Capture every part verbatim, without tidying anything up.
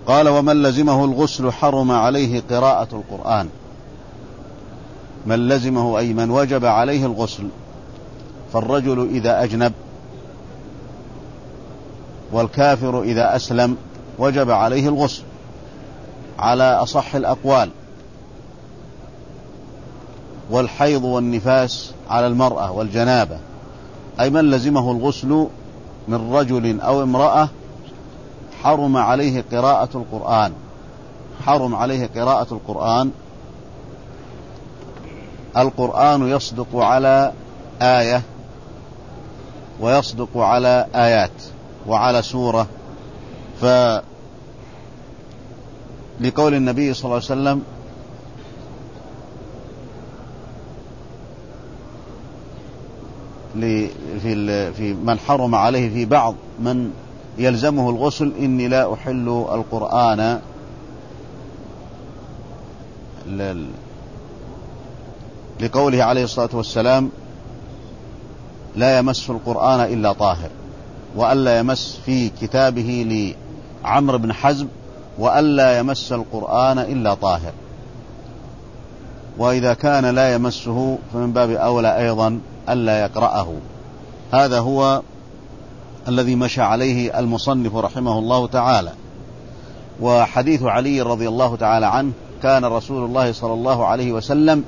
قال: ومن لزمه الغسل حرم عليه قراءة القرآن. من لزمه أي من وجب عليه الغسل، فالرجل إذا أجنب والكافر إذا أسلم وجب عليه الغسل على أصح الأقوال، والحيض والنفاس على المرأة والجنابة. أي من لزمه الغسل من رجل أو امرأة حرم عليه قراءة القرآن. حرم عليه قراءة القرآن. القرآن يصدق على آية ويصدق على آيات وعلى سورة. فلقول النبي صلى الله عليه وسلم: في في من حرم عليه في بعض من يلزمه الغسل: إني لا أحل القرآن لقوله عليه الصلاة والسلام: لا يمس القرآن إلا طاهر. وألا يمس في كتابه لعمرو بن حزم: وألا يمس القرآن إلا طاهر. وإذا كان لا يمسه فمن باب أولى أيضا ألا يقرأه. هذا هو الذي مشى عليه المصنف رحمه الله تعالى. وحديث علي رضي الله تعالى عنه: كان رسول الله صلى الله عليه وسلم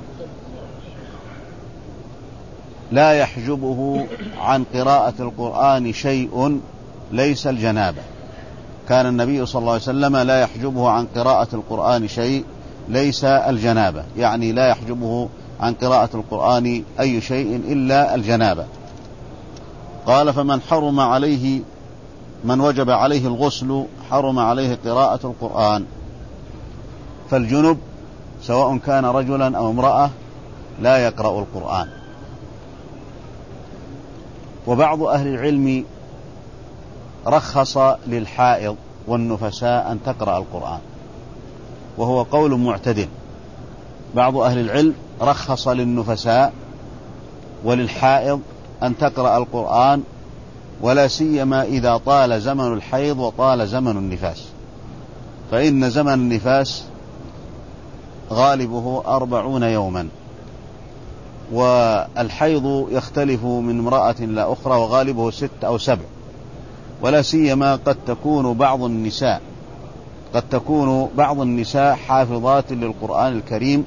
لا يحجبه عن قراءة القرآن شيء ليس الجنابة. كان النبي صلى الله عليه وسلم لا يحجبه عن قراءة القرآن شيء ليس الجنابة، يعني لا يحجبه عن قراءة القرآن أي شيء إلا الجنابة. قال: فمن حرم عليه من وجب عليه الغسل حرم عليه قراءة القرآن. فالجنب سواء كان رجلا أو امرأة لا يقرأ القرآن. وبعض أهل العلم رخص للحائض والنفساء أن تقرأ القرآن، وهو قول معتدل. بعض أهل العلم رخص للنفساء وللحائض أن تقرأ القرآن، ولا سيما إذا طال زمن الحيض وطال زمن النفاس، فإن زمن النفاس غالبه أربعون يوما، والحيض يختلف من امرأة إلى أخرى وغالبه ست أو سبع. ولا سيما قد تكون بعض النساء قد تكون بعض النساء حافظات للقرآن الكريم،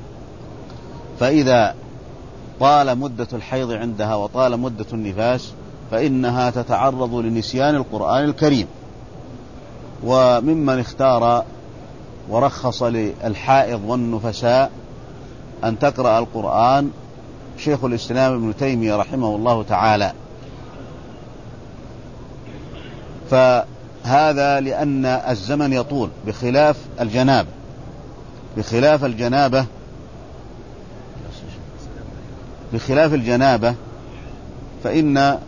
فإذا طال مدة الحيض عندها وطال مدة النفاس فإنها تتعرض لنسيان القرآن الكريم. وممن اختار ورخص للحائض والنفساء أن تقرأ القرآن شيخ الإسلام ابن تيمية رحمه الله تعالى. فهذا لأن الزمن يطول بخلاف الجنابة. بخلاف الجنابة بخلاف الجنابة فإن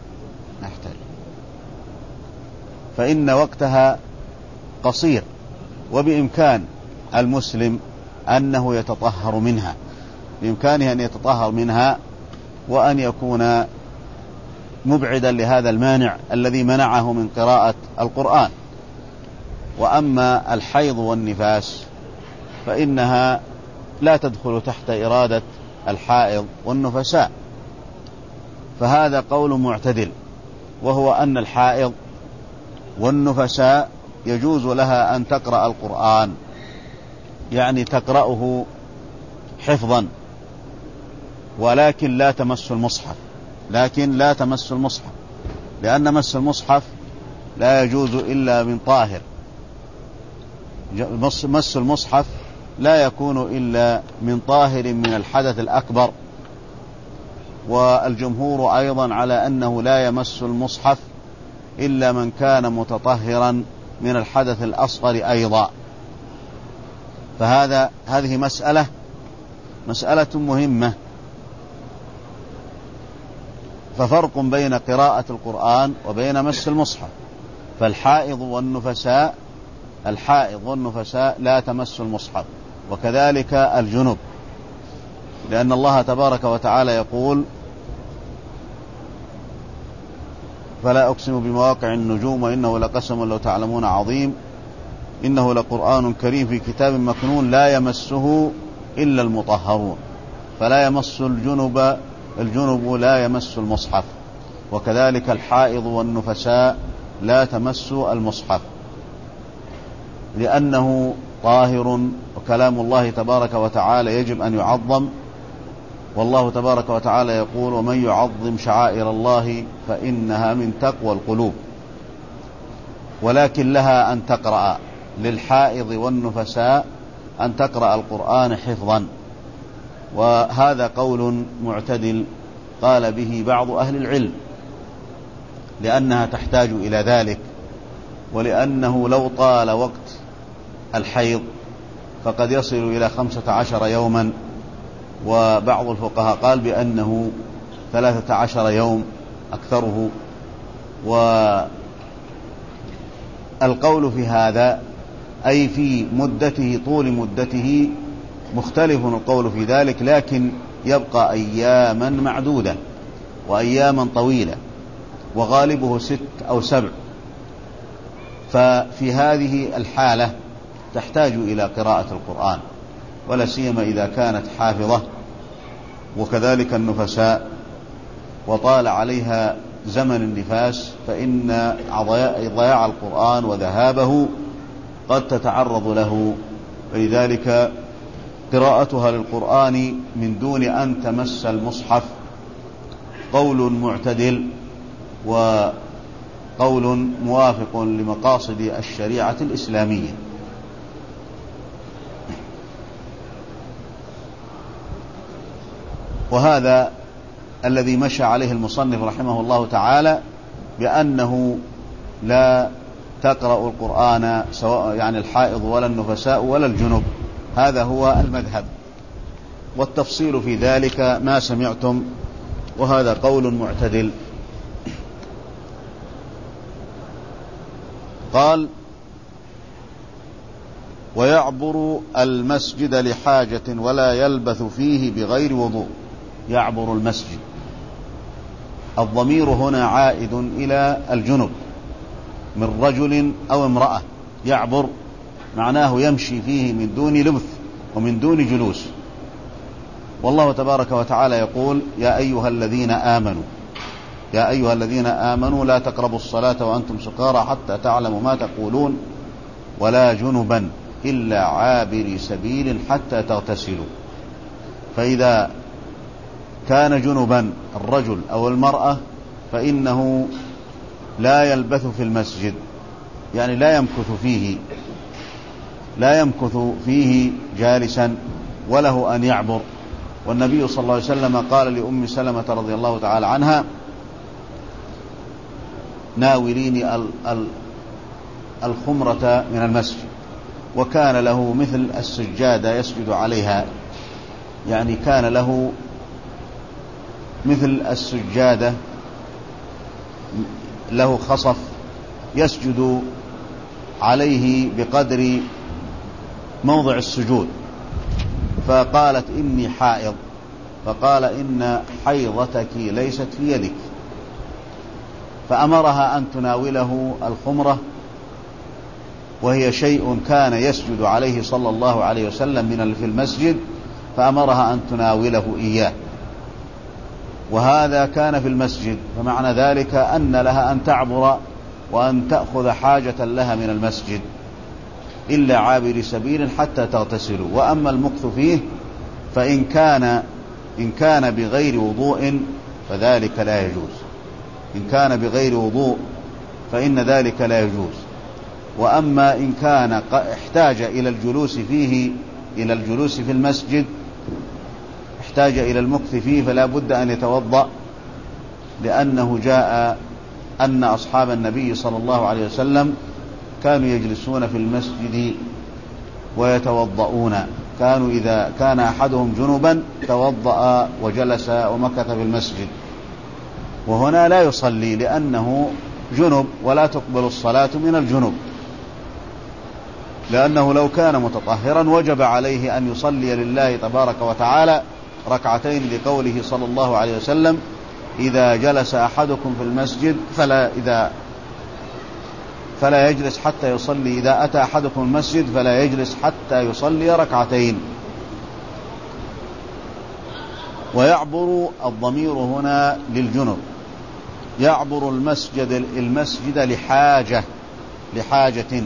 فإن وقتها قصير، وبإمكان المسلم أنه يتطهر منها، بإمكانه أن يتطهر منها وأن يكون مبعدا لهذا المانع الذي منعه من قراءة القرآن. وأما الحيض والنفاس فإنها لا تدخل تحت إرادة الحائض والنفساء. فهذا قول معتدل، وهو أن الحائض والنفساء يجوز لها أن تقرأ القرآن، يعني تقرأه حفظا، ولكن لا تمس المصحف لكن لا تمس المصحف لأن مس المصحف لا يجوز إلا من طاهر. مس المصحف لا يكون إلا من طاهر من الحدث الأكبر. والجمهور أيضا على أنه لا يمس المصحف إلا من كان متطهرا من الحدث الأصغر أيضا. فهذا هذه مسألة مسألة مهمة. ففرق بين قراءة القرآن وبين مس المصحف. فالحائض والنفساء الحائض والنفساء لا تمس المصحف، وكذلك الجنب، لأن الله تبارك وتعالى يقول: فلا أقسم بمواقع النجوم وإنه لقسم لو تعلمون عظيم إنه لقرآن كريم في كتاب مكنون لا يمسه إلا المطهرون، فلا يمس الجنب الجنب لا يمس المصحف، وكذلك الحائض والنفساء لا تمس المصحف لأنه طاهر، وكلام الله تبارك وتعالى يجب أن يعظم، والله تبارك وتعالى يقول: ومن يعظم شعائر الله فإنها من تقوى القلوب. ولكن لها أن تقرأ، للحائض والنفساء أن تقرأ القرآن حفظا، وهذا قول معتدل قال به بعض أهل العلم، لأنها تحتاج إلى ذلك، ولأنه لو طال وقت الحيض فقد يصل إلى خمسة عشر يوما، وبعض الفقهاء قال بأنه ثلاثة عشر يوم أكثره. والقول في هذا أي في مدته، طول مدته، مختلف القول في ذلك، لكن يبقى أياما معدودة وأياما طويلة، وغالبه ست أو سبع. ففي هذه الحالة تحتاج إلى قراءة القرآن، ولا سيما إذا كانت حافظة، وكذلك النفساء وطال عليها زمن النفاس، فإن ضياع القرآن وذهابه قد تتعرض له، ولذلك قراءتها للقرآن من دون أن تمس المصحف قول معتدل، وقول موافق لمقاصد الشريعة الإسلامية. وهذا الذي مشى عليه المصنف رحمه الله تعالى، بأنه لا تقرأ القرآن سواء يعني الحائض ولا النفساء ولا الجنب، هذا هو المذهب، والتفصيل في ذلك ما سمعتم، وهذا قول معتدل. قال: ويعبر المسجد لحاجة ولا يلبث فيه بغير وضوء. يعبر المسجد، الضمير هنا عائد إلى الجنب من رجل أو امرأة، يعبر معناه يمشي فيه من دون لبث ومن دون جلوس. والله تبارك وتعالى يقول: يا أيها الذين آمنوا يا أيها الذين آمنوا لا تقربوا الصلاة وأنتم سكارى حتى تعلموا ما تقولون ولا جنبا إلا عابري سبيل حتى تغتسلوا. فإذا كان جنبا الرجل أو المرأة فإنه لا يلبث في المسجد، يعني لا يمكث فيه لا يمكث فيه جالسا، وله أن يعبر. والنبي صلى الله عليه وسلم قال لأم سلمة رضي الله تعالى عنها: ناوليني الخمرة من المسجد، وكان له مثل السجادة يسجد عليها، يعني كان له مثل السجادة، له خصف يسجد عليه بقدر موضع السجود. فقالت: إني حائض، فقال: إن حيضتك ليست في يدك، فأمرها أن تناوله الخمرة، وهي شيء كان يسجد عليه صلى الله عليه وسلم من في المسجد، فأمرها أن تناوله إياه، وهذا كان في المسجد، فمعنى ذلك أن لها أن تعبر وأن تأخذ حاجة لها من المسجد إلا عابر سبيل حتى تغتسلوا. وأما المكث فيه فإن كان إن كان بغير وضوء فذلك لا يجوز، إن كان بغير وضوء فإن ذلك لا يجوز. وأما إن كان احتاج إلى الجلوس فيه إلى الجلوس في المسجد، احتاج إلى المكث فيه، فلا بد أن يتوضأ، لأنه جاء أن أصحاب النبي صلى الله عليه وسلم كانوا يجلسون في المسجد ويتوضؤون، كانوا إذا كان أحدهم جنبا توضأ وجلس ومكث في المسجد، وهنا لا يصلي لأنه جنب، ولا تقبل الصلاة من الجنب، لأنه لو كان متطهرا وجب عليه أن يصلي لله تبارك وتعالى ركعتين، لقوله صلى الله عليه وسلم: إذا جلس أحدكم في المسجد فلا إذا فلا يجلس حتى يصلي، إذا أتى أحدكم المسجد فلا يجلس حتى يصلي ركعتين. ويعبر الضمير هنا للجنب، يعبر المسجد المسجد لحاجة لحاجة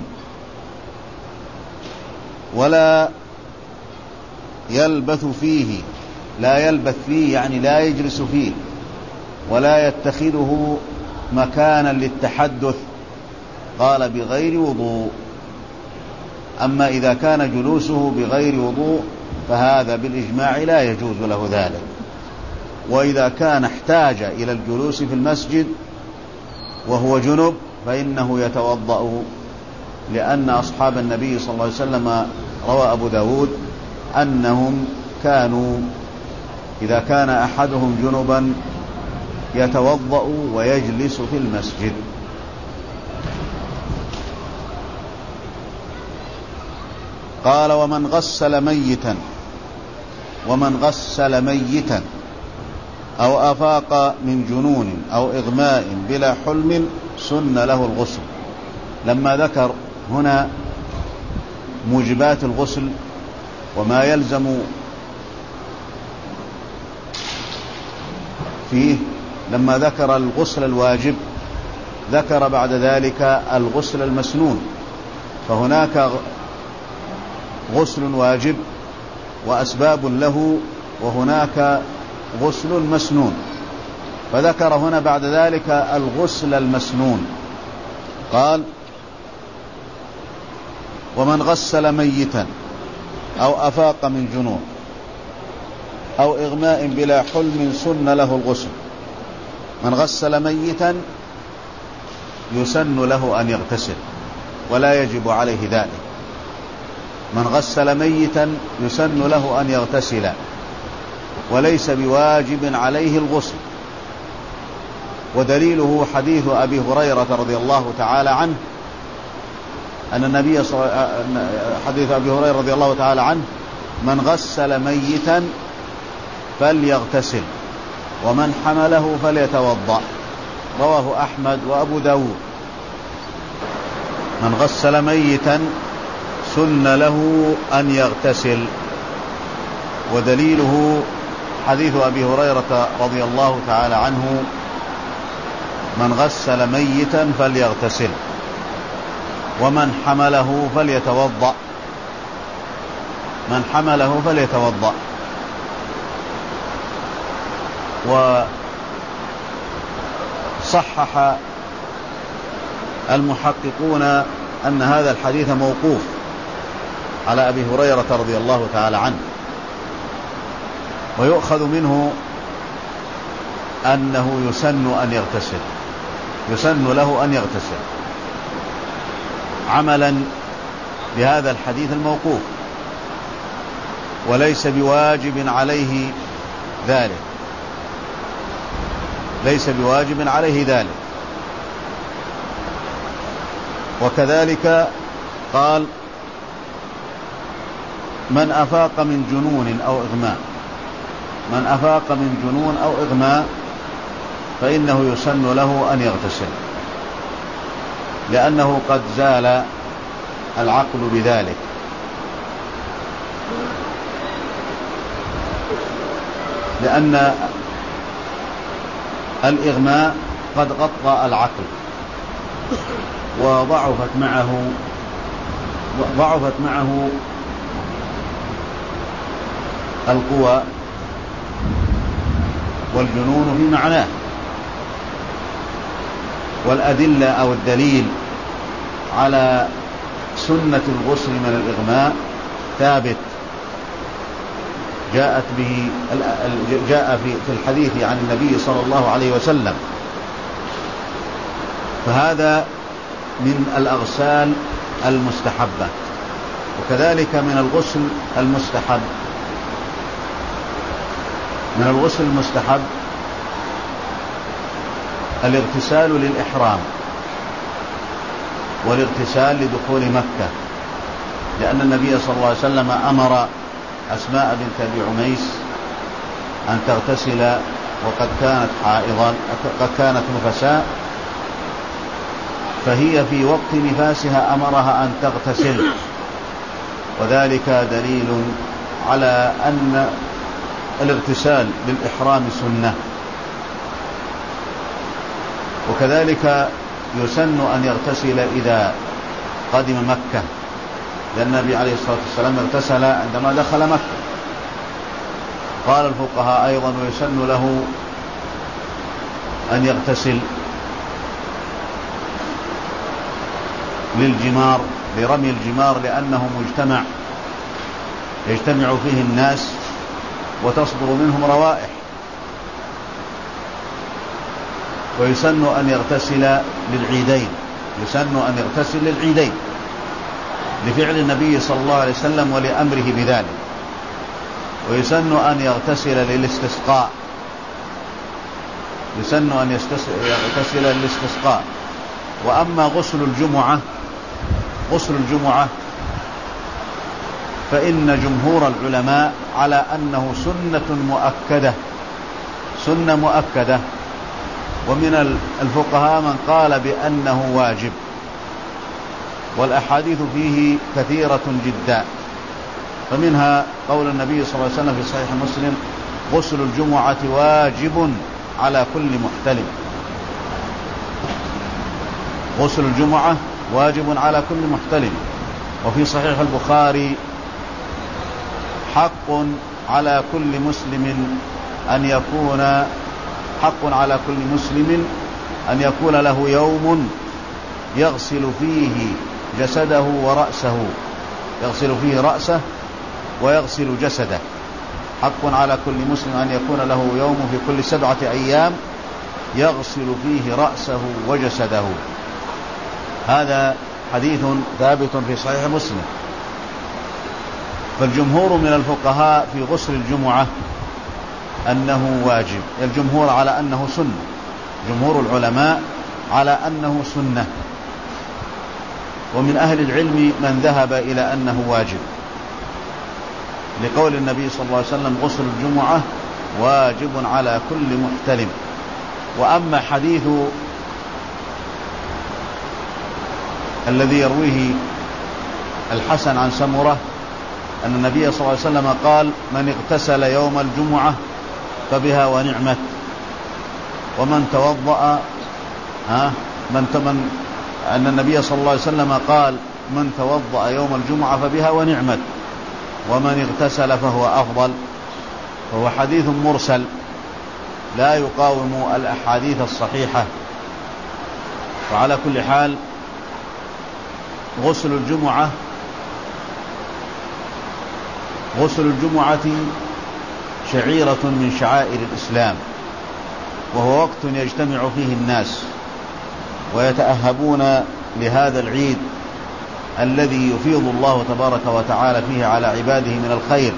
ولا يلبث فيه، لا يلبث فيه يعني لا يجلس فيه ولا يتخذه مكانا للتحدث، قال بغير وضوء. أما إذا كان جلوسه بغير وضوء فهذا بالإجماع لا يجوز له ذلك. وإذا كان احتاج إلى الجلوس في المسجد وهو جنب فإنه يتوضأ، لأن أصحاب النبي صلى الله عليه وسلم روى أبو داود أنهم كانوا إذا كان أحدهم جنبا يتوضأ ويجلس في المسجد. قال ومن غسل ميتا ومن غسل ميتا أو أفاق من جنون أو إغماء بلا حلم سن له الغسل. لما ذكر هنا موجبات الغسل وما يلزم فيه، لما ذكر الغسل الواجب ذكر بعد ذلك الغسل المسنون، فهناك غسل واجب وأسباب له، وهناك غسل مسنون، فذكر هنا بعد ذلك الغسل المسنون. قال ومن غسل ميتا أو أفاق من جنون أو إغماء بلا حلم سن له الغسل. من غسل ميتا يسن له أن يغتسل ولا يجب عليه ذلك. من غسل ميتا يسن له أن يغتسل وليس بواجب عليه الغسل. ودليله حديث أبي هريرة رضي الله تعالى عنه أن النبي صلى حديث أبي هريرة رضي الله تعالى عنه من غسل ميتا فليغتسل ومن حمله فليتوضأ، رواه أحمد وأبو داود. من غسل ميتا سن له أن يغتسل، ودليله حديث أبي هريرة رضي الله تعالى عنه من غسل ميتا فليغتسل ومن حمله فليتوضأ، من حمله فليتوضأ. وصحح المحققون أن هذا الحديث موقوف على أبي هريرة رضي الله تعالى عنه، ويؤخذ منه أنه يسن أن يغتسل، يسن له أن يغتسل عملا بهذا الحديث الموقوف، وليس بواجب عليه ذلك، ليس بواجب عليه ذلك. وكذلك قال من أفاق من جنون أو إغماء، من أفاق من جنون أو إغماء فإنه يسن له أن يغتسل، لأنه قد زال العقل بذلك. لأن الإغماء قد غطى العقل وضعفت معه ضعفت معه القوى والجنون في معناه. والأدلة أو الدليل على سنة الغسل من الإغماء ثابت، جاءت به جاء في الحديث عن النبي صلى الله عليه وسلم، فهذا من الأغسال المستحبة. وكذلك من الغسل المستحب، من الغسل المستحب الاغتسال للإحرام والاغتسال لدخول مكة، لأن النبي صلى الله عليه وسلم أمر أسماء بنت أبي عميس أن تغتسل وقد كانت حائضا، قد كانت نفساء، فهي في وقت نفاسها أمرها أن تغتسل، وذلك دليل على أن الاغتسال للإحرام سنة. وكذلك يسن أن يغتسل إذا قدم مكة، لأن النبي عليه الصلاة والسلام اغتسل عندما دخل مكة. قال الفقهاء أيضا ويسن له أن يغتسل للجمار، لرمي الجمار، لأنه مجتمع يجتمع فيه الناس وتصدر منهم روائح. ويسن أن يغتسل للعيدين، يسن أن يغتسل للعيدين لفعل النبي صلى الله عليه وسلم ولأمره بذلك. ويسن أن يغتسل للاستسقاء، يسن أن يغتسل للاستسقاء. وأما غسل الجمعة، غسل الجمعة فإن جمهور العلماء على أنه سنة مؤكدة، سنة مؤكدة. ومن الفقهاء من قال بأنه واجب، والأحاديث فيه كثيرة جدا. فمنها قول النبي صلى الله عليه وسلم في صحيح مسلم: غسل الجمعة واجب على كل محتلم. غسل الجمعة واجب على كل محتلم. وفي صحيح البخاري: حق على كل مسلم أن يكون حق على كل مسلم أن يكون له يوم يغسل فيه جسده ورأسه، يغسل فيه رأسه ويغسل جسده. حق على كل مسلم أن يكون له يوم في كل سبعة أيام يغسل فيه رأسه وجسده. هذا حديث ثابت في صحيح مسلم. فالجمهور من الفقهاء في غسل الجمعة أنه واجب، الجمهور على أنه سنة، جمهور العلماء على أنه سنة. ومن أهل العلم من ذهب إلى أنه واجب، لقول النبي صلى الله عليه وسلم: غسل الجمعة واجب على كل محتلم. وأما حديث الذي يرويه الحسن عن سمرة أن النبي صلى الله عليه وسلم قال: من اغتسل يوم الجمعة فبها ونعمت، ومن توضأ ها من تمن أن النبي صلى الله عليه وسلم قال: من توضأ يوم الجمعة فبها ونعمت، ومن اغتسل فهو أفضل. وهو حديث مرسل لا يقاوم الأحاديث الصحيحة. وعلى كل حال غسل الجمعة غسل الجمعة شعيرة من شعائر الإسلام، وهو وقت يجتمع فيه الناس ويتأهبون لهذا العيد الذي يفيض الله تبارك وتعالى فيه على عباده من الخير.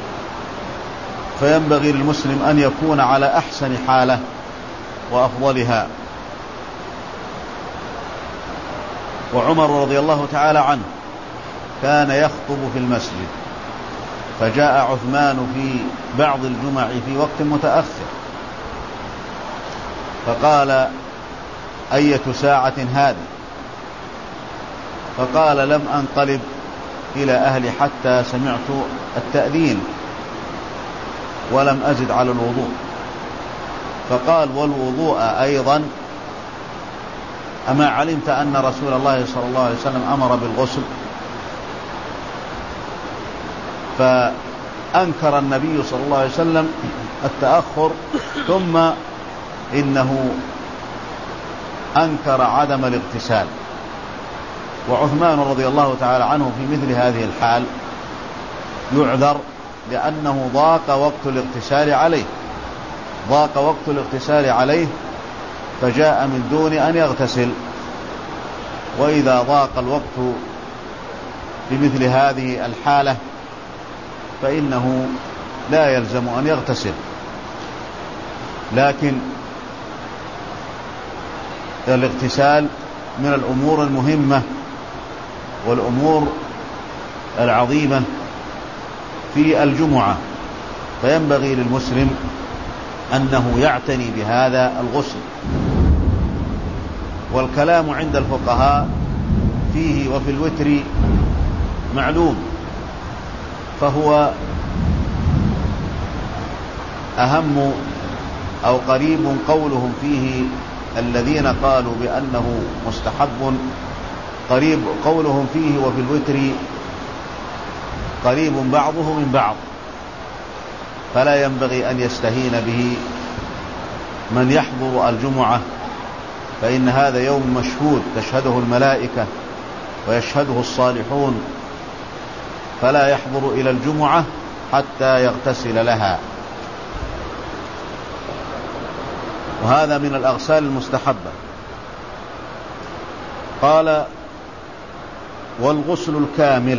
فينبغي للمسلم أن يكون على أحسن حالة وأفضلها. وعمر رضي الله تعالى عنه كان يخطب في المسجد، فجاء عثمان في بعض الجمع في وقت متأخر، فقال: أية ساعة هذه؟ فقال: لم أنقلب إلى أهلي حتى سمعت التأذين ولم أزد على الوضوء. فقال: والوضوء أيضا؟ أما علمت أن رسول الله صلى الله عليه وسلم أمر بالغسل؟ فأنكر النبي صلى الله عليه وسلم التأخر، ثم إنه أنكر عدم الاغتسال. وعثمان رضي الله تعالى عنه في مثل هذه الحال يعذر، لأنه ضاق وقت الاغتسال عليه ضاق وقت الاغتسال عليه فجاء من دون أن يغتسل. وإذا ضاق الوقت بمثل هذه الحالة فإنه لا يلزم أن يغتسل. لكن الاغتسال من الأمور المهمة والأمور العظيمة في الجمعة، فينبغي للمسلم أنه يعتني بهذا الغسل. والكلام عند الفقهاء فيه وفي الوتر معلوم، فهو أهم أو قريب قولهم فيه الذين قالوا بأنه مستحب، قريب قولهم فيه وفي الوتر قريب بعضه من بعض، فلا ينبغي أن يستهين به من يحضر الجمعة، فإن هذا يوم مشهود تشهده الملائكة ويشهده الصالحون، فلا يحضر إلى الجمعة حتى يغتسل لها. وهذا من الأغسال المستحبة. قال والغسل الكامل،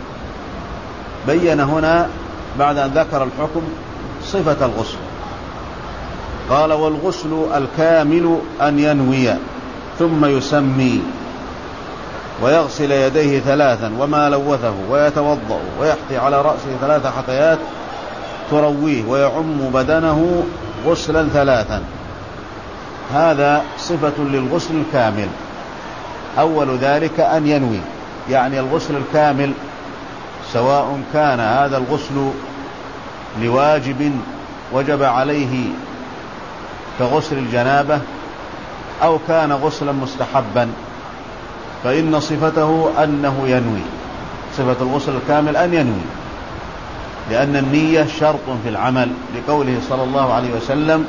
بين هنا بعد أن ذكر الحكم صفة الغسل، قال والغسل الكامل أن ينوي ثم يسمي ويغسل يديه ثلاثا وما لوثه ويتوضأ ويحثي على رأسه ثلاث حثيات ترويه ويعم بدنه غسلا ثلاثا. هذا صفة للغسل الكامل. أول ذلك أن ينوي، يعني الغسل الكامل سواء كان هذا الغسل لواجب وجب عليه كغسل الجنابة أو كان غسلا مستحبا، فإن صفته أنه ينوي. صفة الغسل الكامل أن ينوي، لأن النية شرط في العمل، لقوله صلى الله عليه وسلم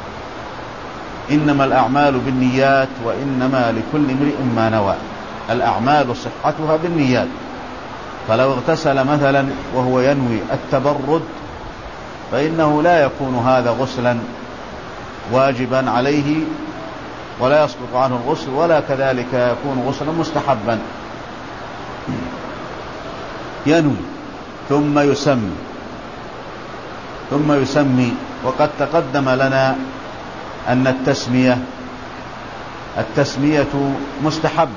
إنما الأعمال بالنيات وإنما لكل امرئ ما نوى. الأعمال صحتها بالنيات، فلو اغتسل مثلا وهو ينوي التبرد فإنه لا يكون هذا غسلا واجبا عليه ولا يسقط عنه الغسل، ولا كذلك يكون غسلا مستحبا. ينوي ثم يسمي ثم يسمي وقد تقدم لنا أن التسمية التسمية مستحبة،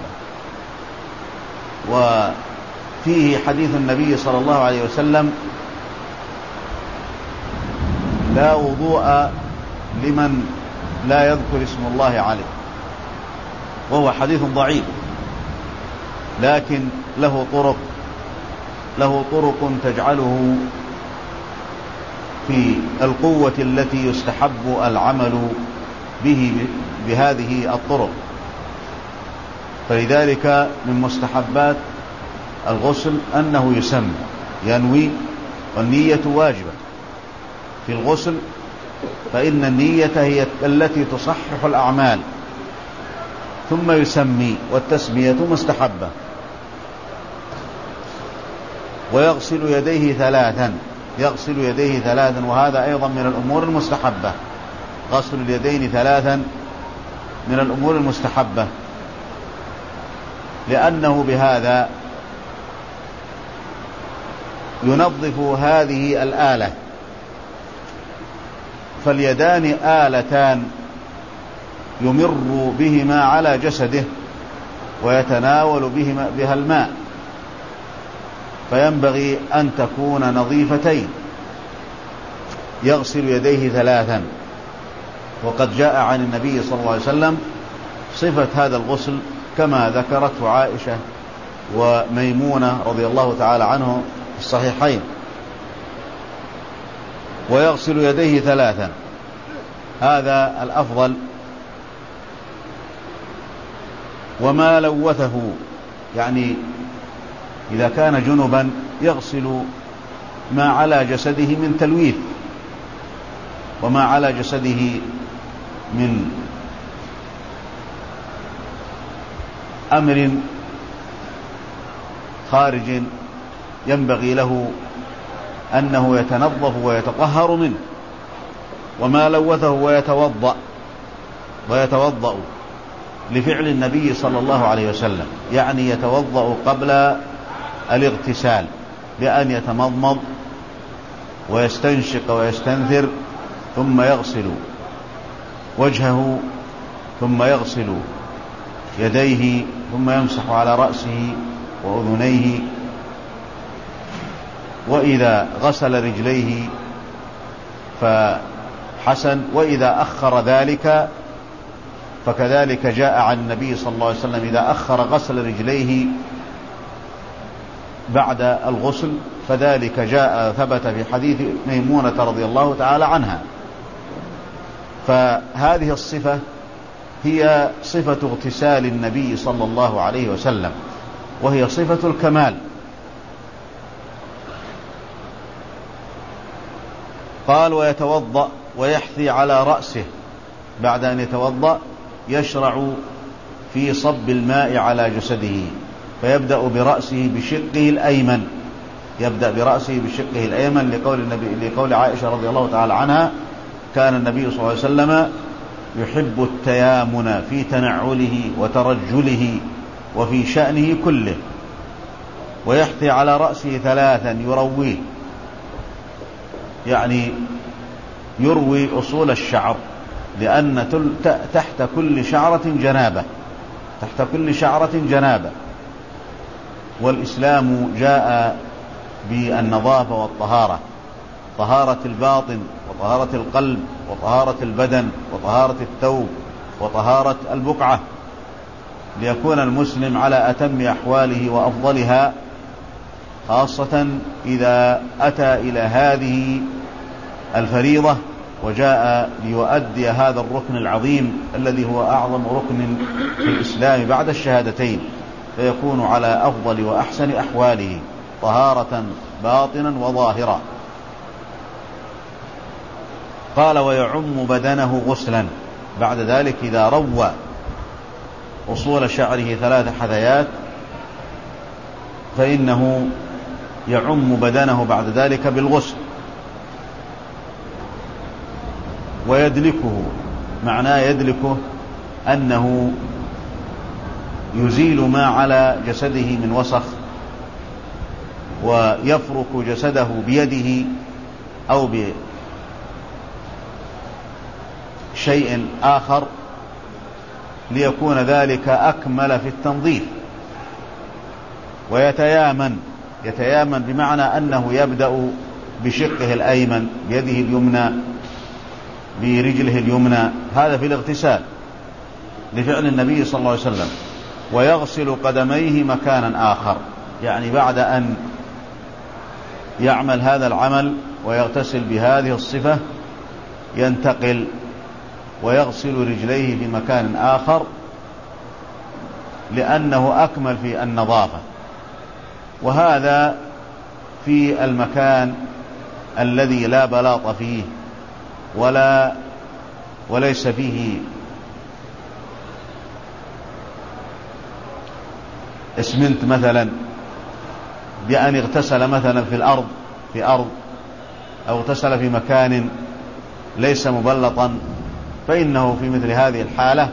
وفيه حديث النبي صلى الله عليه وسلم لا وضوء لمن لا يذكر اسم الله عليه، وهو حديث ضعيف لكن له طرق له طرق تجعله في القوة التي يستحب العمل به بهذه الطرق. فلذلك من مستحبات الغسل أنه يسمى ينوي، والنية واجبة في الغسل، فإن النية هي التي تصحح الأعمال. ثم يسمي، والتسمية مستحبة. ويغسل يديه ثلاثا يغسل يديه ثلاثا وهذا أيضا من الأمور المستحبة. غسل اليدين ثلاثا من الأمور المستحبة، لأنه بهذا ينظف هذه الآلة. فاليدان آلتان يمر بهما على جسده ويتناول بهما بها الماء، فينبغي أن تكون نظيفتين. يغسل يديه ثلاثا، وقد جاء عن النبي صلى الله عليه وسلم صفة هذا الغسل كما ذكرته عائشة وميمونة رضي الله تعالى عنه في الصحيحين. ويغسل يديه ثلاثا، هذا الأفضل. وما لوثه، يعني إذا كان جنبا يغسل ما على جسده من تلويث وما على جسده من أمر خارج، ينبغي له أنه يتنظف ويتطهر منه. وما لوثه ويتوضأ ويتوضأ لفعل النبي صلى الله عليه وسلم، يعني يتوضأ قبل الاغتسال بأن يتمضمض ويستنشق ويستنثر، ثم يغسل وجهه، ثم يغسل يديه، ثم يمسح على رأسه وأذنيه. وإذا غسل رجليه فحسن، وإذا أخر ذلك فكذلك جاء عن النبي صلى الله عليه وسلم إذا أخر غسل رجليه بعد الغسل، فذلك جاء ثبت في حديث ميمونة رضي الله تعالى عنها. فهذه الصفة هي صفة اغتسال النبي صلى الله عليه وسلم، وهي صفة الكمال. قال ويتوضأ ويحثي على رأسه، بعد أن يتوضأ يشرع في صب الماء على جسده، فيبدأ برأسه بشقه الأيمن، يبدأ برأسه بشقه الأيمن لقول النبي لقول عائشة رضي الله تعالى عنها: كان النبي صلى الله عليه وسلم يحب التيامن في تنعله وترجله وفي شأنه كله. ويحثي على رأسه ثلاثا يرويه، يعني يروي أصول الشعر، لأن تحت كل شعرة جنابة، تحت كل شعرة جنابة. والإسلام جاء بالنظافة والطهارة، طهارة الباطن وطهارة القلب وطهارة البدن وطهارة الثوب وطهارة البقعة، ليكون المسلم على أتم أحواله وأفضلها، خاصة إذا أتى إلى هذه الفريضة وجاء ليؤدي هذا الركن العظيم الذي هو أعظم ركن في الإسلام بعد الشهادتين، فيكون على أفضل وأحسن أحواله طهارة باطنا وظاهرا. قال ويعم بدنه غسلا، بعد ذلك إذا روى أصول شعره ثلاث حذيات فإنه يعم بدنه بعد ذلك بالغسل. ويدلكه، معناه يدلكه أنه يزيل ما على جسده من وسخ، ويفرك جسده بيده أو بشيء آخر ليكون ذلك أكمل في التنظيف. ويتيامن، يتيامن بمعنى أنه يبدأ بشقه الأيمن بيده اليمنى برجله اليمنى، هذا في الاغتسال لفعل النبي صلى الله عليه وسلم. ويغسل قدميه مكانا آخر، يعني بعد أن يعمل هذا العمل ويغتسل بهذه الصفة ينتقل ويغسل رجليه في مكان آخر، لأنه أكمل في النظافة. وهذا في المكان الذي لا بلاط فيه ولا وليس فيه اسمنت مثلا، بأن اغتسل مثلا في الأرض في أرض أو اغتسل في مكان ليس مبلطا، فإنه في مثل هذه الحالة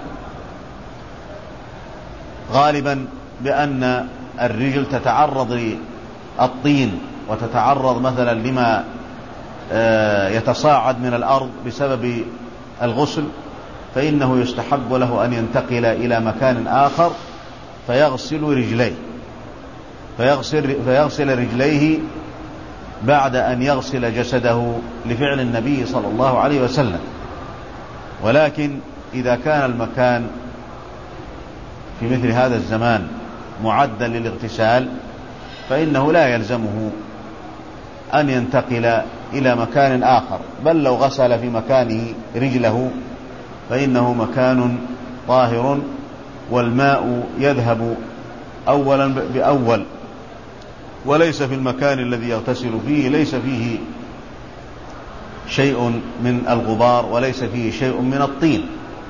غالبا بأن الرجل تتعرض للطين وتتعرض مثلا لما يتصاعد من الأرض بسبب الغسل، فإنه يستحب له أن ينتقل إلى مكان آخر فيغسل رجليه فيغسل, فيغسل رجليه بعد أن يغسل جسده لفعل النبي صلى الله عليه وسلم. ولكن إذا كان المكان في مثل هذا الزمان معدا للاغتسال فإنه لا يلزمه أن ينتقل إلى مكان آخر، بل لو غسل في مكانه رجله فإنه مكان طاهر، والماء يذهب أولا بأول، وليس في المكان الذي يغتسل فيه ليس فيه شيء من الغبار وليس فيه شيء من الطين.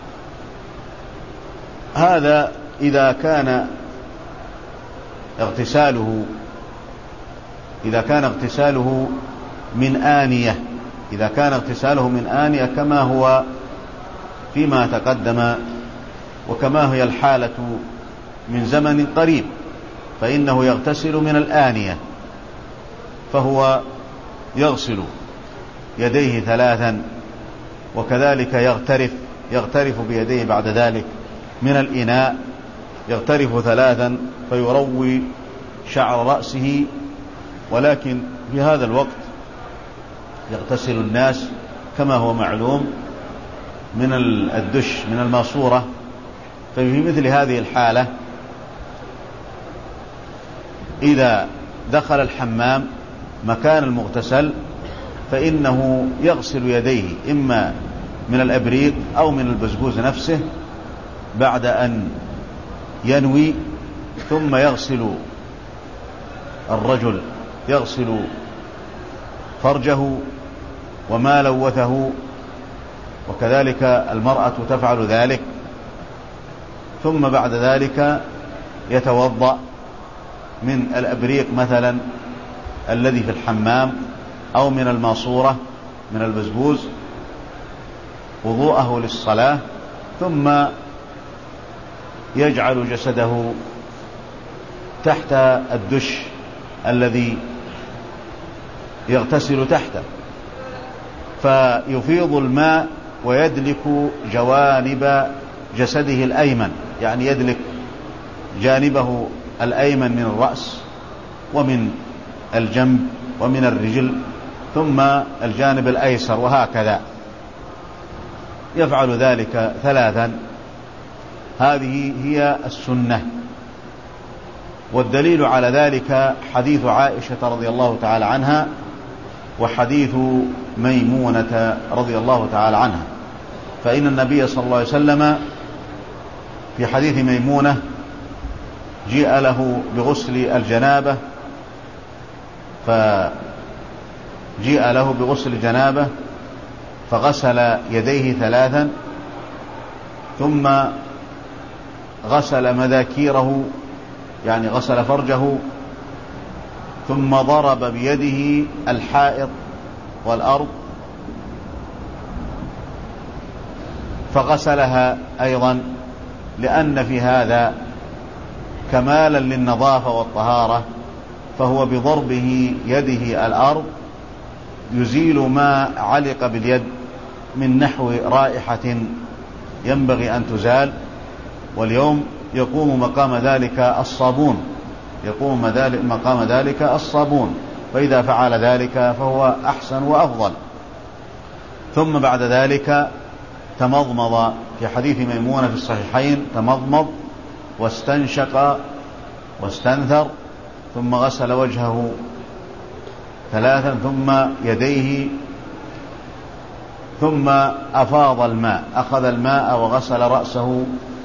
هذا إذا كان اغتساله إذا كان اغتساله من آنية إذا كان اغتساله من آنية كما هو فيما تقدم وكما هي الحالة من زمن قريب، فإنه يغتسل من الآنية، فهو يغسل يديه ثلاثا، وكذلك يغترف يغترف بيديه بعد ذلك من الإناء، يغترف ثلاثا فيروي شعر رأسه. ولكن في هذا الوقت يغتسل الناس كما هو معلوم من الدش من الماسورة ففي مثل هذه الحالة إذا دخل الحمام مكان المغتسل فإنه يغسل يديه إما من الأبريق أو من البزبوز نفسه بعد أن ينوي، ثم يغسل الرجل يغسل فرجه وما لوثه، وكذلك المرأة تفعل ذلك، ثم بعد ذلك يتوضأ من الأبريق مثلا الذي في الحمام أو من الماصورة من البزبوز وضوءه للصلاة، ثم يجعل جسده تحت الدش الذي يغتسل تحته، فيفيض الماء ويدلك جوانب جسده الأيمن، يعني يدلك جانبه الأيمن من الرأس ومن الجنب ومن الرجل ثم الجانب الأيسر، وهكذا يفعل ذلك ثلاثا. هذه هي السنة، والدليل على ذلك حديث عائشة رضي الله تعالى عنها وحديث ميمونة رضي الله تعالى عنها، فإن النبي صلى الله عليه وسلم في حديث ميمونة جاء له بغسل الجنابة فجاء له بغسل الجنابة فغسل يديه ثلاثا، ثم غسل مذاكيره يعني غسل فرجه، ثم ضرب بيده الحائط والأرض فغسلها أيضا، لأن في هذا كمالا للنظافة والطهارة، فهو بضربه يده الأرض يزيل ما علق باليد من نحو رائحة ينبغي أن تزال، واليوم يقوم مقام ذلك الصابون يقوم مقام ذلك الصابون فإذا فعل ذلك فهو أحسن وأفضل. ثم بعد ذلك تمضمض في حديث ميمونة في الصحيحين، تمضمض واستنشق واستنثر، ثم غسل وجهه ثلاثا ثم يديه، ثم أفاض الماء، أخذ الماء وغسل رأسه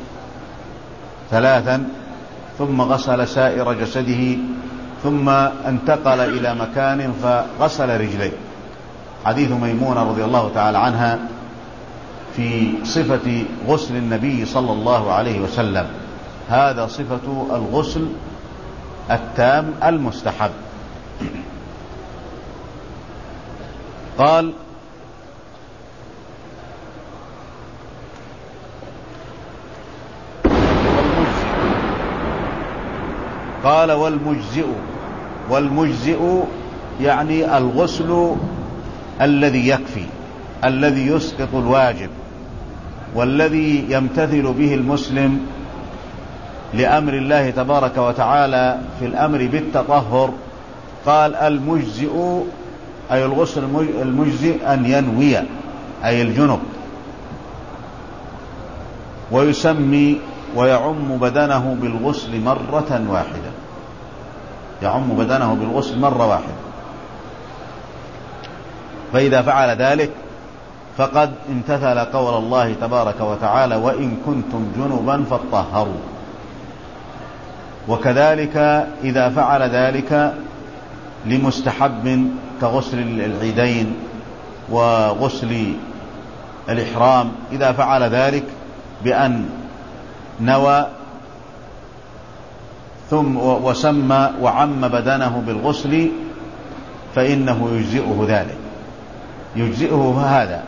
ثلاثا، ثم غسل سائر جسده، ثم انتقل إلى مكان فغسل رجليه. حديث ميمونة رضي الله تعالى عنها في صفة غسل النبي صلى الله عليه وسلم، هذا صفة الغسل التام المستحب. قال قال والمجزئ والمجزئ يعني الغسل الذي يكفي، الذي يسقط الواجب، والذي يمتثل به المسلم لأمر الله تبارك وتعالى في الأمر بالتطهر. قال المجزئ أي الغسل المجزئ أن ينوي أي الجنب، ويسمي ويعم بدنه بالغسل مرة واحدة، يعم بدنه بالغسل مرة واحدة، فإذا فعل ذلك فقد امتثل قول الله تبارك وتعالى وإن كنتم جنبا فاطهروا. وكذلك إذا فعل ذلك لمستحب كغسل العيدين وغسل الإحرام، إذا فعل ذلك بأن نوى ثم وسمى وعم بدنه بالغسل فإنه يجزئه ذلك، يجزئه هذا.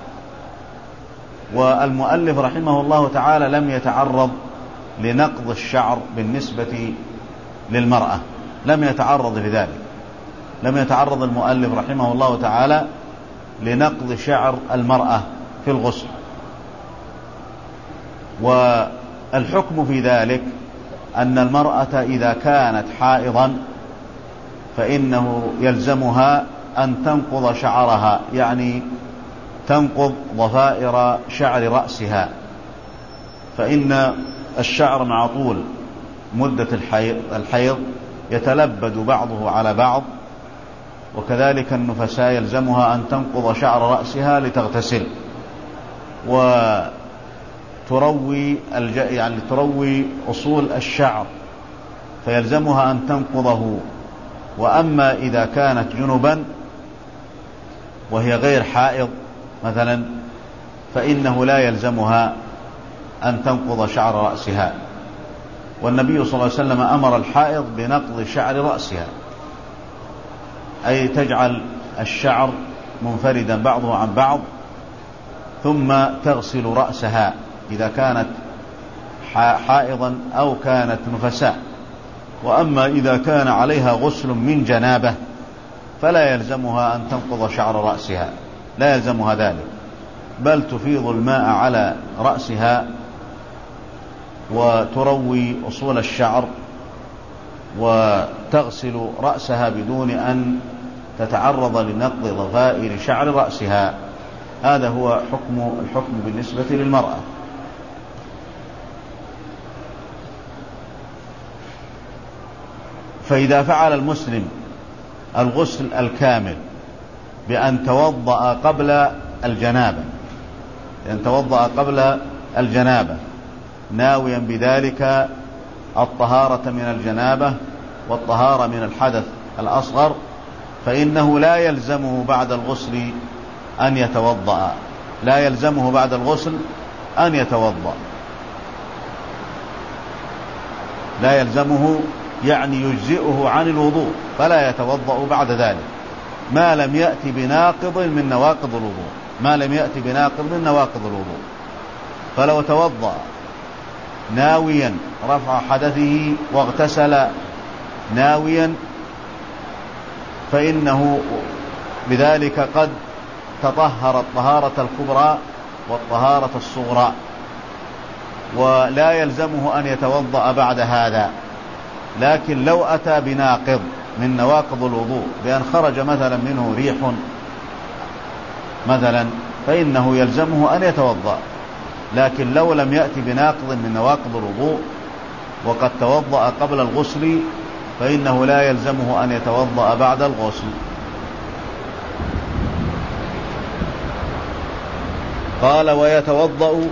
والمؤلف رحمه الله تعالى لم يتعرض لنقض الشعر بالنسبة للمرأة، لم يتعرض لذلك، لم يتعرض المؤلف رحمه الله تعالى لنقض شعر المرأة في الغسل. والحكم في ذلك أن المرأة إذا كانت حائضا فإنه يلزمها أن تنقض شعرها، يعني تنقض ضفائر شعر رأسها، فإن الشعر مع طول مدة الحيض يتلبد بعضه على بعض، وكذلك النفساء يلزمها أن تنقض شعر رأسها لتغتسل وتروي الج... يعني تروي أصول الشعر فيلزمها أن تنقضه. وأما إذا كانت جنبا وهي غير حائض مثلا فإنه لا يلزمها أن تنقض شعر رأسها. والنبي صلى الله عليه وسلم أمر الحائض بنقض شعر رأسها، أي تجعل الشعر منفردا بعضه عن بعض ثم تغسل رأسها إذا كانت حائضا أو كانت نفساء. وأما إذا كان عليها غسل من جنابة فلا يلزمها أن تنقض شعر رأسها، لا يلزمها ذلك، بل تفيض الماء على رأسها وتروي أصول الشعر وتغسل رأسها بدون أن تتعرض لنقض ضفائر شعر رأسها. هذا هو حكم الحكم بالنسبة للمرأة. فإذا فعل المسلم الغسل الكامل بأن توضأ قبل الجنابة بأن توضأ قبل الجنابة ناويا بذلك الطهارة من الجنابة والطهارة من الحدث الأصغر، فإنه لا يلزمه بعد الغسل أن يتوضأ لا يلزمه بعد الغسل أن يتوضأ لا يلزمه يعني يجزئه عن الوضوء، فلا يتوضأ بعد ذلك ما لم يأتي بناقض من نواقض الوضوء ما لم يأتي بناقض من نواقض الوضوء. فلو توضأ ناويا رفع حدثه واغتسل ناويا فإنه بذلك قد تطهر الطهارة الكبرى والطهارة الصغرى، ولا يلزمه أن يتوضأ بعد هذا. لكن لو أتى بناقض من نواقض الوضوء بأن خرج مثلا منه ريح مثلا فإنه يلزمه أن يتوضأ. لكن لو لم يأتي بناقض من نواقض الوضوء وقد توضأ قبل الغسل فإنه لا يلزمه أن يتوضأ بعد الغسل. قال ويتوضأ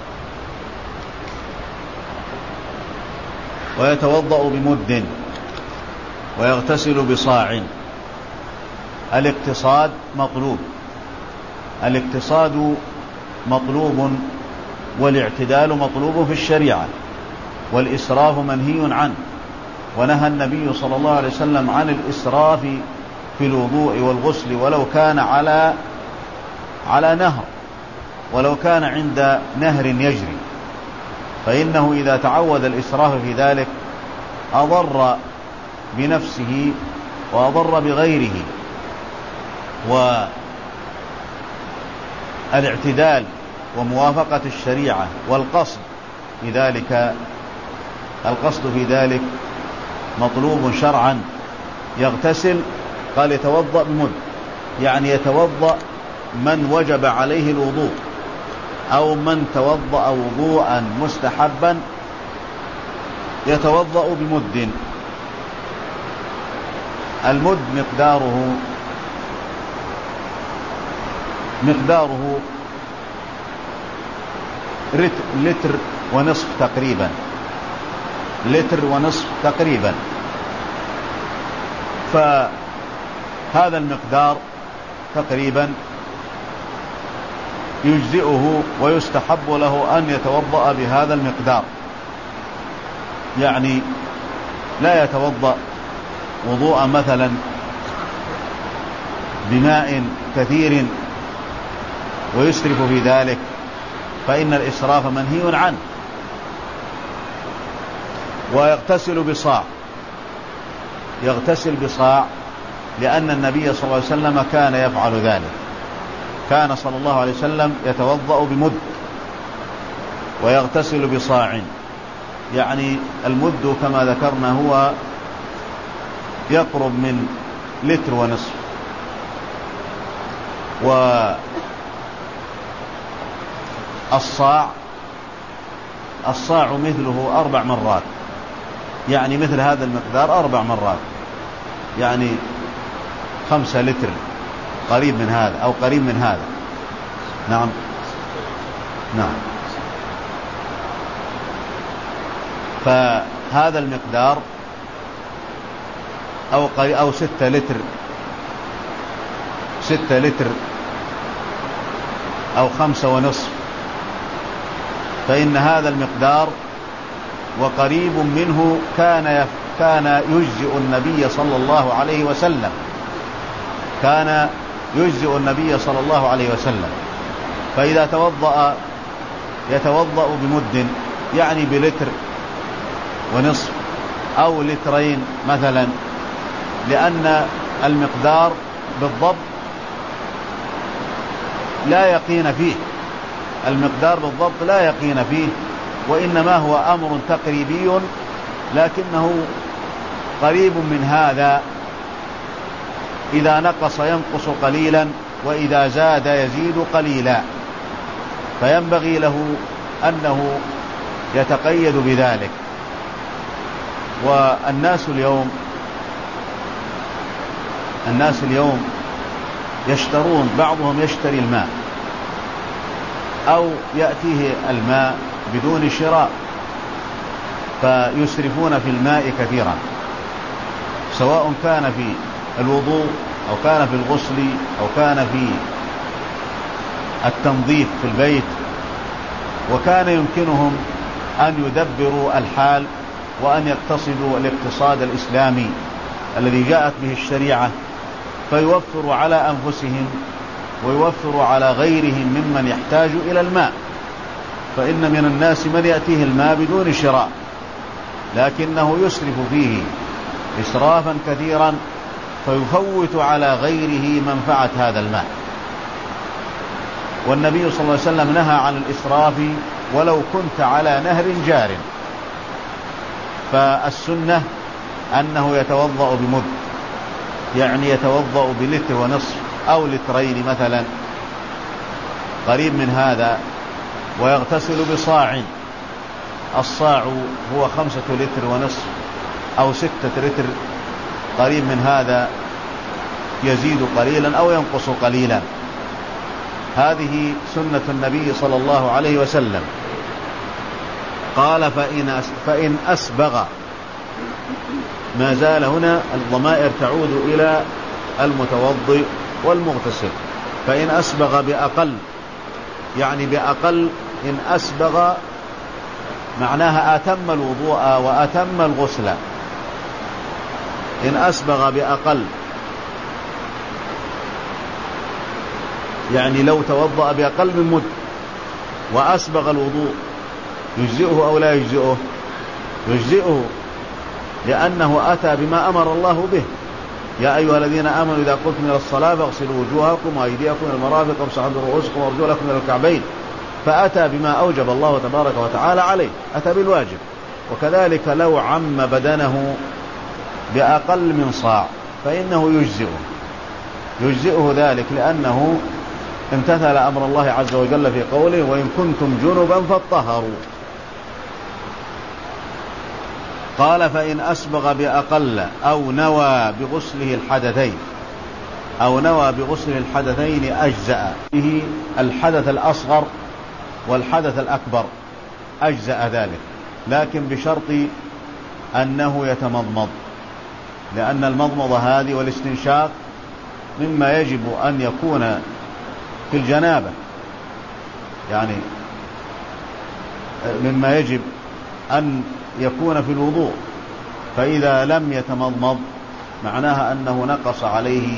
ويتوضأ بمد ويغتسل بصاع. الاقتصاد مطلوب الاقتصاد مطلوب والاعتدال مطلوب في الشريعة، والإسراف منهي عنه، ونهى النبي صلى الله عليه وسلم عن الإسراف في الوضوء والغسل ولو كان على على نهر ولو كان عند نهر يجري، فإنه إذا تعود الإسراف في ذلك أضر بنفسه وأضر بغيره. والاعتدال وموافقة الشريعة والقصد في ذلك القصد في ذلك مطلوب شرعا. يغتسل قال يتوضأ بمد، يعني يتوضأ من وجب عليه الوضوء أو من توضأ وضوءا مستحبا يتوضأ بمد. المد مقداره مقداره لتر ونصف تقريبا لتر ونصف تقريبا فهذا المقدار تقريبا يجزئه ويستحب له أن يتوضأ بهذا المقدار، يعني لا يتوضأ وضوءا مثلا بماء كثير ويسرف في ذلك، فإن الإسراف منهي عنه. ويغتسل بصاع يغتسل بصاع لأن النبي صلى الله عليه وسلم كان يفعل ذلك، كان صلى الله عليه وسلم يتوضأ بمد ويغتسل بصاع، يعني المد كما ذكرنا هو يقرب من لتر ونصف. والصاع الصاع مثله أربع مرات، يعني مثل هذا المقدار أربع مرات، يعني خمسة لتر قريب من هذا أو قريب من هذا. نعم نعم. فهذا المقدار أو أو ستة لتر ستة لتر أو خمسة ونصف، فإن هذا المقدار وقريب منه كان كان يجزئ النبي صلى الله عليه وسلم كان يجزئ النبي صلى الله عليه وسلم. فإذا توضأ يتوضأ بمد، يعني بلتر ونصف أو لترين مثلا، لأن المقدار بالضبط لا يقين فيه، المقدار بالضبط لا يقين فيه، وإنما هو أمر تقريبي لكنه قريب من هذا، إذا نقص ينقص قليلا وإذا زاد يزيد قليلا، فينبغي له أنه يتقيد بذلك. والناس اليوم الناس اليوم يشترون، بعضهم يشتري الماء أو يأتيه الماء بدون شراء، فيسرفون في الماء كثيرا، سواء كان في الوضوء أو كان في الغسل أو كان في التنظيف في البيت. وكان يمكنهم أن يدبروا الحال وأن يقتصدوا الاقتصاد الإسلامي الذي جاءت به الشريعة، فيوفروا على أنفسهم ويوفروا على غيرهم ممن يحتاج إلى الماء. فإن من الناس من يأتيه الماء بدون شراء، لكنه يسرف فيه إسرافا كثيرا، فيفوت على غيره منفعة هذا الماء. والنبي صلى الله عليه وسلم نهى عن الإسراف ولو كنت على نهر جار. فالسنة أنه يتوضأ بمد، يعني يتوضأ بلتر ونصف أو لترين مثلا قريب من هذا، ويغتسل بصاع، الصاع هو خمسة لتر ونصف أو ستة لتر قريب من هذا، يزيد قليلا أو ينقص قليلا. هذه سنة النبي صلى الله عليه وسلم. قال فإن فإن أسبغ، ما زال هنا الضمائر تعود إلى المتوضئ والمغتسل. فإن أسبغ بأقل، يعني بأقل، إن أسبغ معناها أتم الوضوء وأتم الغسل. إن أسبغ بأقل، يعني لو توضأ بأقل من مد وأسبغ الوضوء يجزئه أو لا يجزئه؟ يجزئه، لأنه أتى بما أمر الله به. يا أيها الذين آمنوا إذا قمتم إلى الصلاة فاغسلوا وجوهكم وأيديكم إلى المرافق وامسحوا برؤوسكم وأرجلكم إلى الكعبين، فأتى بما أوجب الله تبارك وتعالى عليه، أتى بالواجب. وكذلك لو عم بدنه بأقل من صاع فإنه يجزئه يجزئه ذلك، لأنه امتثل أمر الله عز وجل في قوله وإن كنتم جنبا فاطهروا. قال فإن أسبغ بأقل أو نوى بغسله الحدثين أو نوى بغسله الحدثين أجزأ به الحدث الأصغر والحدث الأكبر، أجزأ ذلك، لكن بشرط أنه يتمضمض، لأن المضمضة هذه والاستنشاق مما يجب أن يكون في الجنابة، يعني مما يجب أن يكون في الوضوء. فإذا لم يتمضمض معناها أنه نقص عليه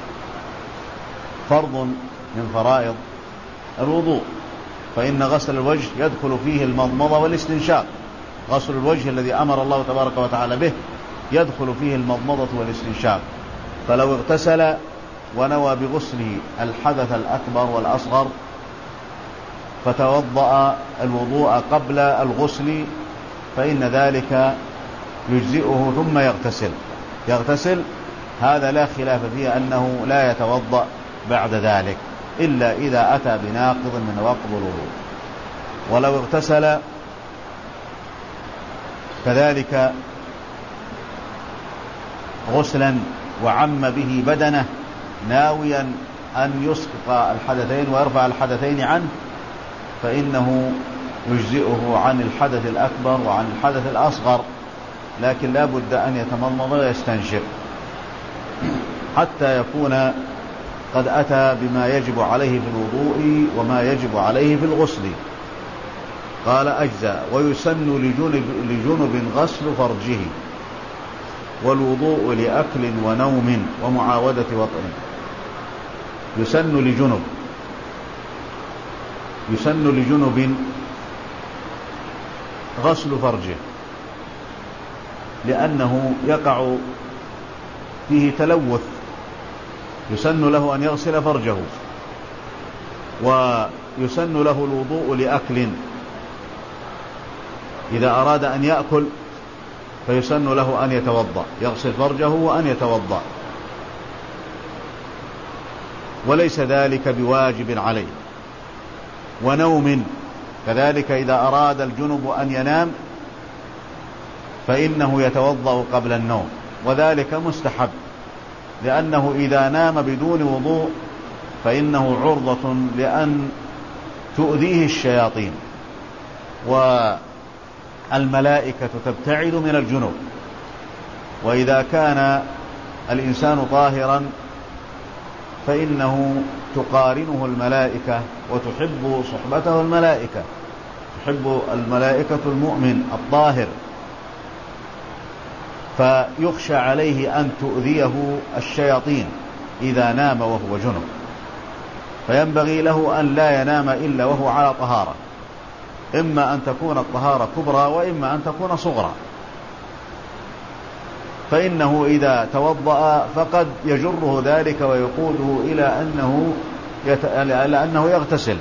فرض من فرائض الوضوء. فإن غسل الوجه يدخل فيه المضمضة والاستنشاق، غسل الوجه الذي أمر الله تبارك وتعالى به يدخل فيه المضمضة والاستنشاق. فلو اغتسل ونوى بغسله الحدث الأكبر والأصغر فتوضأ الوضوء قبل الغسل فإن ذلك يجزئه ثم يغتسل يغتسل هذا لا خلاف فيه أنه لا يتوضأ بعد ذلك إلا إذا أتى بناقض من نواقض الوضوء. ولو اغتسل كذلك غسلا وعم به بدنه ناويا أن يسقط الحدثين ويرفع الحدثين عنه، فإنه يجزئه عن الحدث الأكبر وعن الحدث الأصغر، لكن لا بد أن يتمضمض ويستنشق حتى يكون قد أتى بما يجب عليه في الوضوء وما يجب عليه في الغسل. قال أجزاء. ويسن لجنب, لجنب غسل فرجه والوضوء لأكل ونوم ومعاودة وطن. يسن لجنب يسن لجنب غسل فرجه، لأنه يقع فيه تلوث، يسن له أن يغسل فرجه. ويسن له الوضوء لأكل، إذا أراد أن يأكل فيسن له أن يتوضأ، يغسل فرجه وأن يتوضأ، وليس ذلك بواجب عليه. ونوم كذلك، إذا أراد الجنب أن ينام فإنه يتوضأ قبل النوم، وذلك مستحب، لأنه إذا نام بدون وضوء فإنه عرضة لأن تؤذيه الشياطين، والملائكة تبتعد من الجنوب. وإذا كان الإنسان طاهرا فإنه تقارنه الملائكة وتحب صحبته الملائكة، تحب الملائكة المؤمن الطاهر، فيخشى عليه أن تؤذيه الشياطين إذا نام وهو جنب، فينبغي له أن لا ينام إلا وهو على طهارة، إما أن تكون الطهارة كبرى وإما أن تكون صغرى. فإنه إذا توضأ فقد يجره ذلك ويقوده إلى أنه, يت... إلى أنه يغتسل.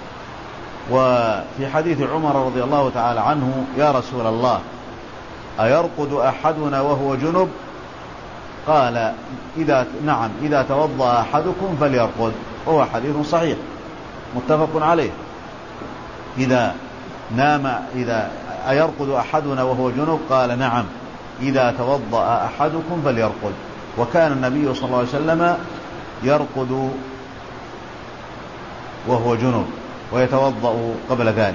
وفي حديث عمر رضي الله تعالى عنه: يا رسول الله، أيرقد أحدنا وهو جنب؟ قال: إذا نعم إذا توضأ أحدكم فليرقد. هو حديث صحيح متفق عليه. إذا نام إذا أيرقد أحدنا وهو جنب؟ قال: نعم إذا توضأ أحدكم فليرقد. وكان النبي صلى الله عليه وسلم يرقد وهو جنب ويتوضأ قبل ذلك.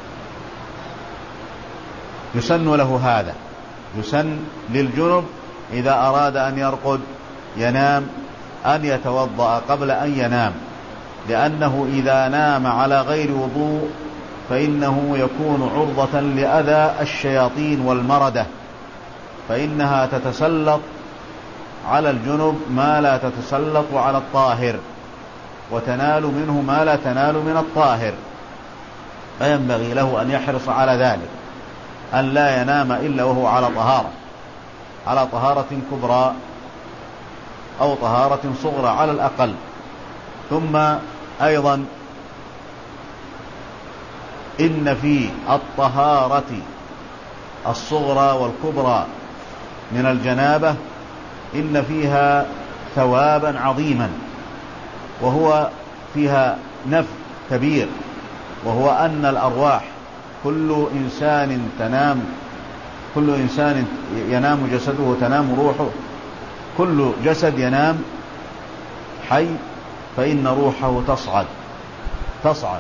يسن له هذا، يسن للجنب إذا أراد أن يرقد ينام أن يتوضأ قبل أن ينام، لأنه إذا نام على غير وضوء فإنه يكون عرضة لأذى الشياطين والمردة، فإنها تتسلط على الجنب ما لا تتسلط على الطاهر، وتنال منه ما لا تنال من الطاهر، فينبغي له أن يحرص على ذلك، أن لا ينام إلا وهو على طهارة، على طهارة كبرى أو طهارة صغرى على الأقل. ثم أيضا إن في الطهارة الصغرى والكبرى من الجنابة إن فيها ثوابا عظيما، وهو فيها نفع كبير، وهو أن الأرواح كل إنسان تنام كل إنسان ينام جسده وتنام روحه، كل جسد ينام حي فإن روحه تصعد تصعد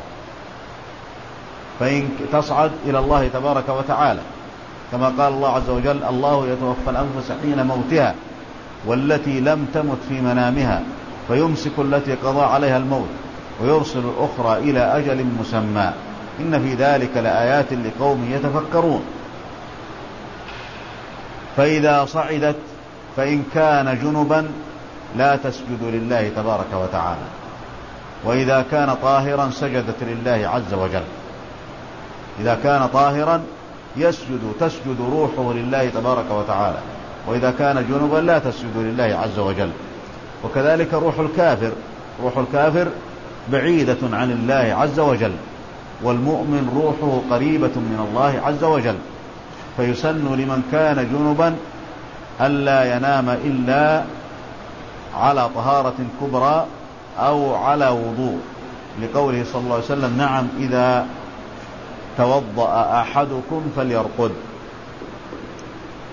فإن تصعد إلى الله تبارك وتعالى، كما قال الله عز وجل: الله يتوفى الأنفس حين موتها والتي لم تمت في منامها فيمسك التي قضى عليها الموت ويرسل الأخرى إلى أجل مسمى إن في ذلك لآيات لقوم يتفكرون. فإذا صعدت فإن كان جنبا لا تسجد لله تبارك وتعالى، وإذا كان طاهرا سجدت لله عز وجل. إذا كان طاهرا يسجد تسجد روحه لله تبارك وتعالى، وإذا كان جنبا لا تسجد لله عز وجل. وكذلك روح الكافر روح الكافر بعيدة عن الله عز وجل، والمؤمن روحه قريبة من الله عز وجل. فيسن لمن كان جنبا ألا ينام إلا على طهارة كبرى أو على وضوء، لقوله صلى الله عليه وسلم: نعم إذا توضأ أحدكم فليرقد.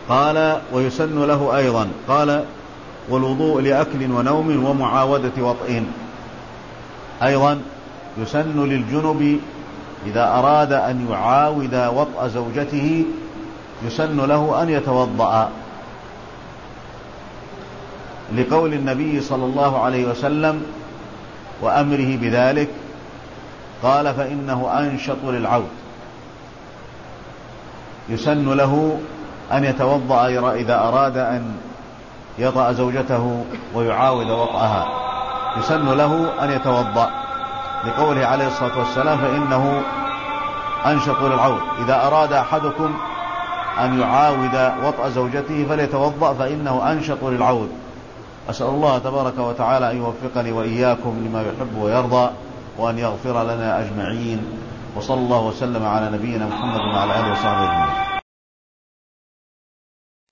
قال ويسن له أيضا. قال والوضوء لأكل ونوم ومعاودة وطئ. أيضا يسن للجنب إذا أراد أن يعاود وطأ زوجته يسن له أن يتوضأ، لقول النبي صلى الله عليه وسلم وأمره بذلك، قال فإنه أنشط للعود. يسن له أن يتوضأ إذا أراد أن يطأ زوجته ويعاود وطأها، يسن له أن يتوضأ لقوله عليه الصلاة والسلام فإنه أنشط للعود. إذا أراد أحدكم أن يعاود وطأ زوجته فليتوضأ فإنه أنشط للعود. أسأل الله تبارك وتعالى أن يوفقني وإياكم لما يحب ويرضى، وأن يغفر لنا أجمعين، وصلى الله وسلم على نبينا محمد وعلى آله وصحبه أجمعين.